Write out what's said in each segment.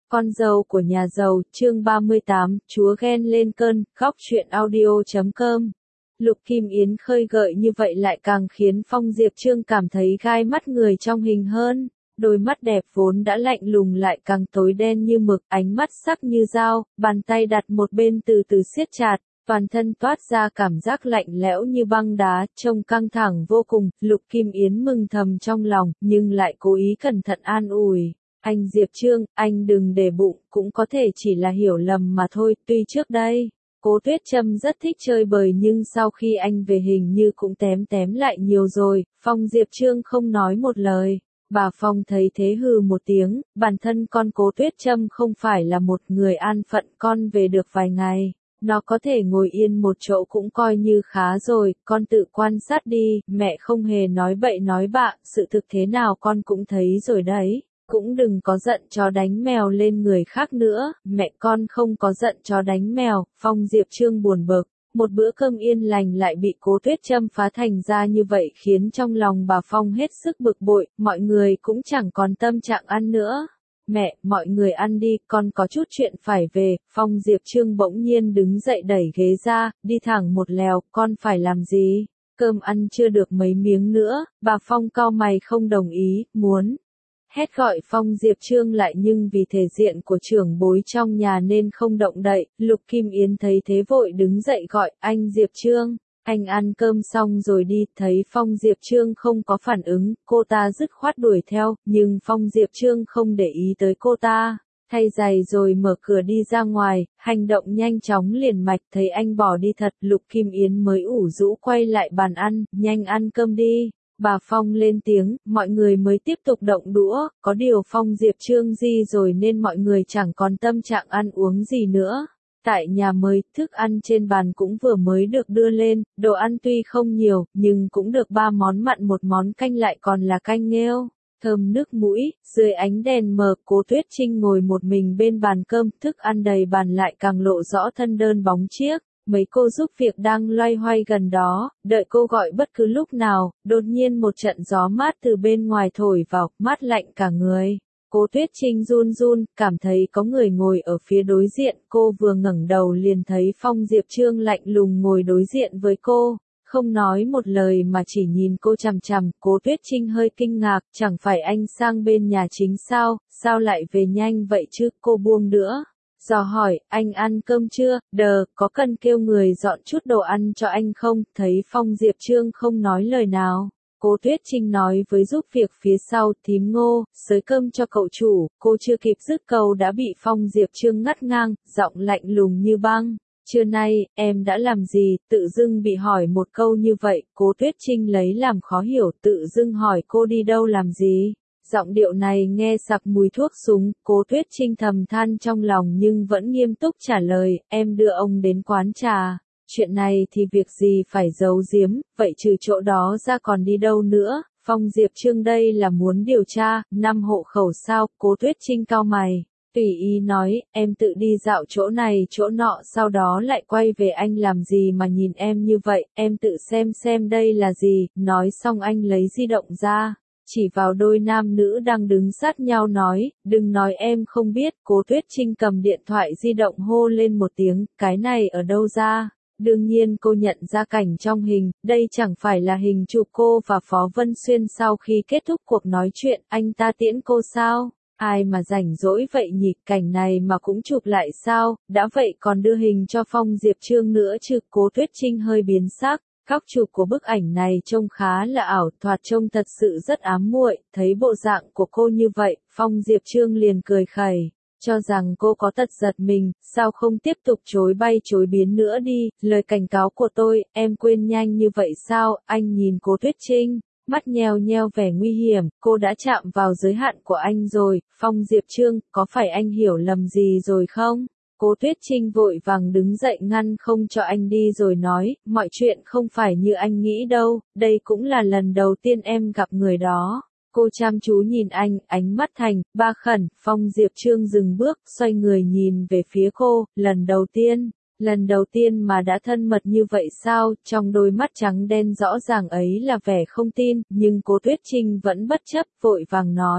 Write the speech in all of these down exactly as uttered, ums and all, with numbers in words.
Con dâu của nhà giàu, chương ba mươi tám, chúa ghen lên cơn, góc truyện audio chấm com. Lục Kim Yến khơi gợi như vậy lại càng khiến Phong Diệp Trương cảm thấy gai mắt người trong hình hơn. Đôi mắt đẹp vốn đã lạnh lùng lại càng tối đen như mực, ánh mắt sắc như dao, bàn tay đặt một bên từ từ siết chặt, toàn thân toát ra cảm giác lạnh lẽo như băng đá, trông căng thẳng vô cùng. Lục Kim Yến mừng thầm trong lòng, nhưng lại cố ý cẩn thận an ủi. Anh Diệp Trương, anh đừng để bụng, cũng có thể chỉ là hiểu lầm mà thôi, tuy trước đây, Cố Tuyết Trâm rất thích chơi bời nhưng sau khi anh về hình như cũng tém tém lại nhiều rồi. Phong Diệp Trương không nói một lời. Bà Phong thấy thế hừ một tiếng, bản thân con Cố Tuyết Trâm không phải là một người an phận, con về được vài ngày, nó có thể ngồi yên một chỗ cũng coi như khá rồi, con tự quan sát đi, mẹ không hề nói bậy nói bạ, sự thực thế nào con cũng thấy rồi đấy. Cũng đừng có giận chó đánh mèo lên người khác nữa, mẹ con không có giận chó đánh mèo. Phong Diệp Trương buồn bực, một bữa cơm yên lành lại bị Cố Tuyết Trâm phá thành ra như vậy khiến trong lòng bà Phong hết sức bực bội, mọi người cũng chẳng còn tâm trạng ăn nữa. Mẹ, mọi người ăn đi, con có chút chuyện phải về. Phong Diệp Trương bỗng nhiên đứng dậy đẩy ghế ra, đi thẳng một lèo, con phải làm gì? Cơm ăn chưa được mấy miếng nữa, bà Phong cau mày không đồng ý, muốn hét gọi Phong Diệp Trương lại nhưng vì thể diện của trưởng bối trong nhà nên không động đậy. Lục Kim Yến thấy thế vội đứng dậy gọi, anh Diệp Trương, anh ăn cơm xong rồi đi. Thấy Phong Diệp Trương không có phản ứng, cô ta dứt khoát đuổi theo, nhưng Phong Diệp Trương không để ý tới cô ta, thay giày rồi mở cửa đi ra ngoài, hành động nhanh chóng liền mạch. Thấy anh bỏ đi thật, Lục Kim Yến mới ủ rũ quay lại bàn ăn, nhanh ăn cơm đi. Bà Phong lên tiếng, mọi người mới tiếp tục động đũa, có điều Phong Diệp Trương di rồi nên mọi người chẳng còn tâm trạng ăn uống gì nữa. Tại nhà mới, thức ăn trên bàn cũng vừa mới được đưa lên, đồ ăn tuy không nhiều, nhưng cũng được ba món mặn một món canh lại còn là canh nghêu, thơm nước mũi. Dưới ánh đèn mờ, Cố Tuyết Trinh ngồi một mình bên bàn cơm, thức ăn đầy bàn lại càng lộ rõ thân đơn bóng chiếc. Mấy cô giúp việc đang loay hoay gần đó, đợi cô gọi bất cứ lúc nào. Đột nhiên một trận gió mát từ bên ngoài thổi vào, mát lạnh cả người. Cố Tuyết Trinh run run, cảm thấy có người ngồi ở phía đối diện. Cô vừa ngẩng đầu liền thấy Phong Diệp Trương lạnh lùng ngồi đối diện với cô, không nói một lời mà chỉ nhìn cô chằm chằm. Cố Tuyết Trinh hơi kinh ngạc, chẳng phải anh sang bên nhà chính sao, sao lại về nhanh vậy chứ? Cô buông nữa dò hỏi, anh ăn cơm chưa? Đờ, có cần kêu người dọn chút đồ ăn cho anh không? Thấy Phong Diệp Trương không nói lời nào, Cố Tuyết Trinh nói với giúp việc phía sau, thím Ngô, xới cơm cho cậu chủ. Cô chưa kịp dứt câu đã bị Phong Diệp Trương ngắt ngang, giọng lạnh lùng như băng. Trưa nay, em đã làm gì? Tự dưng bị hỏi một câu như vậy, Cố Tuyết Trinh lấy làm khó hiểu, tự dưng hỏi cô đi đâu làm gì? Giọng điệu này nghe sặc mùi thuốc súng. Cố Tuyết Trinh thầm than trong lòng nhưng vẫn nghiêm túc trả lời, em đưa ông đến quán trà. Chuyện này thì việc gì phải giấu giếm, vậy trừ chỗ đó ra còn đi đâu nữa? Phong Diệp Trương đây là muốn điều tra, năm hộ khẩu sao? Cố Tuyết Trinh cau mày, tùy ý nói, em tự đi dạo chỗ này chỗ nọ sau đó lại quay về, anh làm gì mà nhìn em như vậy, em tự xem xem đây là gì. Nói xong anh lấy di động ra, chỉ vào đôi nam nữ đang đứng sát nhau nói, đừng nói em không biết. Cố Tuyết Trinh cầm điện thoại di động hô lên một tiếng, cái này ở đâu ra? Đương nhiên cô nhận ra cảnh trong hình, đây chẳng phải là hình chụp cô và Phó Vân Xuyên sau khi kết thúc cuộc nói chuyện. Anh ta tiễn cô sao? Ai mà rảnh rỗi vậy nhỉ, cảnh này mà cũng chụp lại sao? Đã vậy còn đưa hình cho Phong Diệp Trương nữa chứ? Cố Tuyết Trinh hơi biến sắc. Góc chụp của bức ảnh này trông khá là ảo, thoạt trông thật sự rất ám muội. Thấy bộ dạng của cô như vậy, Phong Diệp Trương liền cười khẩy, cho rằng cô có tật giật mình, sao không tiếp tục chối bay chối biến nữa đi. Lời cảnh cáo của tôi, em quên nhanh như vậy sao? Anh nhìn Cố Tuyết Trinh, mắt nheo nheo vẻ nguy hiểm, cô đã chạm vào giới hạn của anh rồi. Phong Diệp Trương, có phải anh hiểu lầm gì rồi không? Cố Tuyết Trinh vội vàng đứng dậy ngăn không cho anh đi rồi nói, mọi chuyện không phải như anh nghĩ đâu, đây cũng là lần đầu tiên em gặp người đó. Cô chăm chú nhìn anh, ánh mắt thành ba khẩn. Phong Diệp Trương dừng bước, xoay người nhìn về phía cô, lần đầu tiên, lần đầu tiên mà đã thân mật như vậy sao? Trong đôi mắt trắng đen rõ ràng ấy là vẻ không tin, nhưng Cố Tuyết Trinh vẫn bất chấp, vội vàng nói,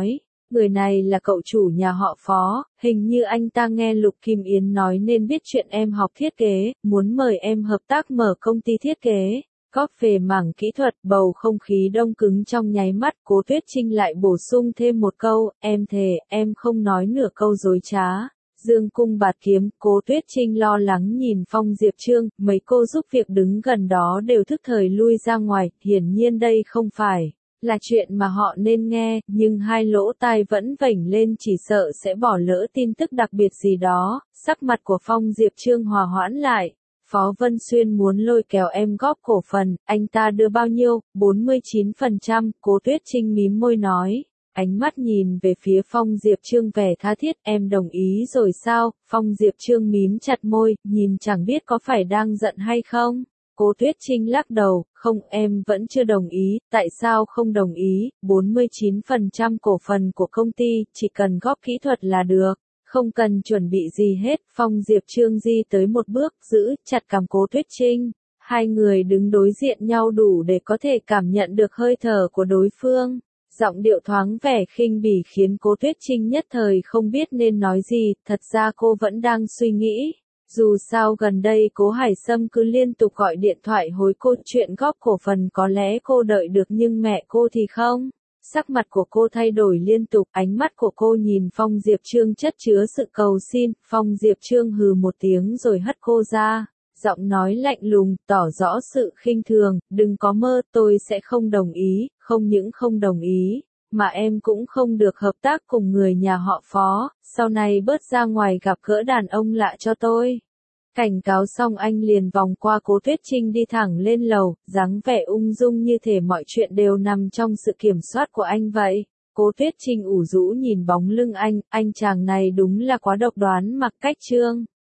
Người này là cậu chủ nhà họ Phó, hình như anh ta nghe Lục Kim Yến nói nên biết chuyện em học thiết kế, muốn mời em hợp tác mở công ty thiết kế. Góp về mảng kỹ thuật, bầu không khí đông cứng trong nháy mắt, Cố Tuyết Trinh lại bổ sung thêm một câu, em thề, em không nói nửa câu dối trá. Dương cung bạt kiếm, Cố Tuyết Trinh lo lắng nhìn Phong Diệp Trương, mấy cô giúp việc đứng gần đó đều thức thời lui ra ngoài, hiển nhiên đây không phải là chuyện mà họ nên nghe, nhưng hai lỗ tai vẫn vểnh lên chỉ sợ sẽ bỏ lỡ tin tức đặc biệt gì đó, sắc mặt của Phong Diệp Trương hòa hoãn lại. Phó Vân Xuyên muốn lôi kéo em góp cổ phần, anh ta đưa bao nhiêu? bốn mươi chín phần trăm, Cố Tuyết Trinh mím môi nói. Ánh mắt nhìn về phía Phong Diệp Trương vẻ tha thiết, em đồng ý rồi sao? Phong Diệp Trương mím chặt môi, nhìn chẳng biết có phải đang giận hay không. Cố Tuyết Trinh lắc đầu, không, em vẫn chưa đồng ý, tại sao không đồng ý? bốn mươi chín phần trăm cổ phần của công ty, chỉ cần góp kỹ thuật là được. Không cần chuẩn bị gì hết, Phong Diệp Trương di tới một bước, giữ chặt cằm Cố Tuyết Trinh. Hai người đứng đối diện nhau đủ để có thể cảm nhận được hơi thở của đối phương. Giọng điệu thoáng vẻ khinh bỉ khiến Cố Tuyết Trinh nhất thời không biết nên nói gì, thật ra cô vẫn đang suy nghĩ. Dù sao gần đây Cố Hải Sâm cứ liên tục gọi điện thoại hối cô chuyện góp cổ phần có lẽ cô đợi được nhưng mẹ cô thì không. Sắc mặt của cô thay đổi liên tục, ánh mắt của cô nhìn Phong Diệp Trương chất chứa sự cầu xin, Phong Diệp Trương hừ một tiếng rồi hất cô ra, giọng nói lạnh lùng, tỏ rõ sự khinh thường, đừng có mơ, tôi sẽ không đồng ý, không những không đồng ý, mà em cũng không được hợp tác cùng người nhà họ Phó, sau này bớt ra ngoài gặp gỡ đàn ông lạ cho tôi. Cảnh cáo xong anh liền vòng qua Cố Tuyết Trinh đi thẳng lên lầu, dáng vẻ ung dung như thể mọi chuyện đều nằm trong sự kiểm soát của anh vậy. Cố Tuyết Trinh ủ rũ nhìn bóng lưng anh, anh chàng này đúng là quá độc đoán, Mặc Cách Trương.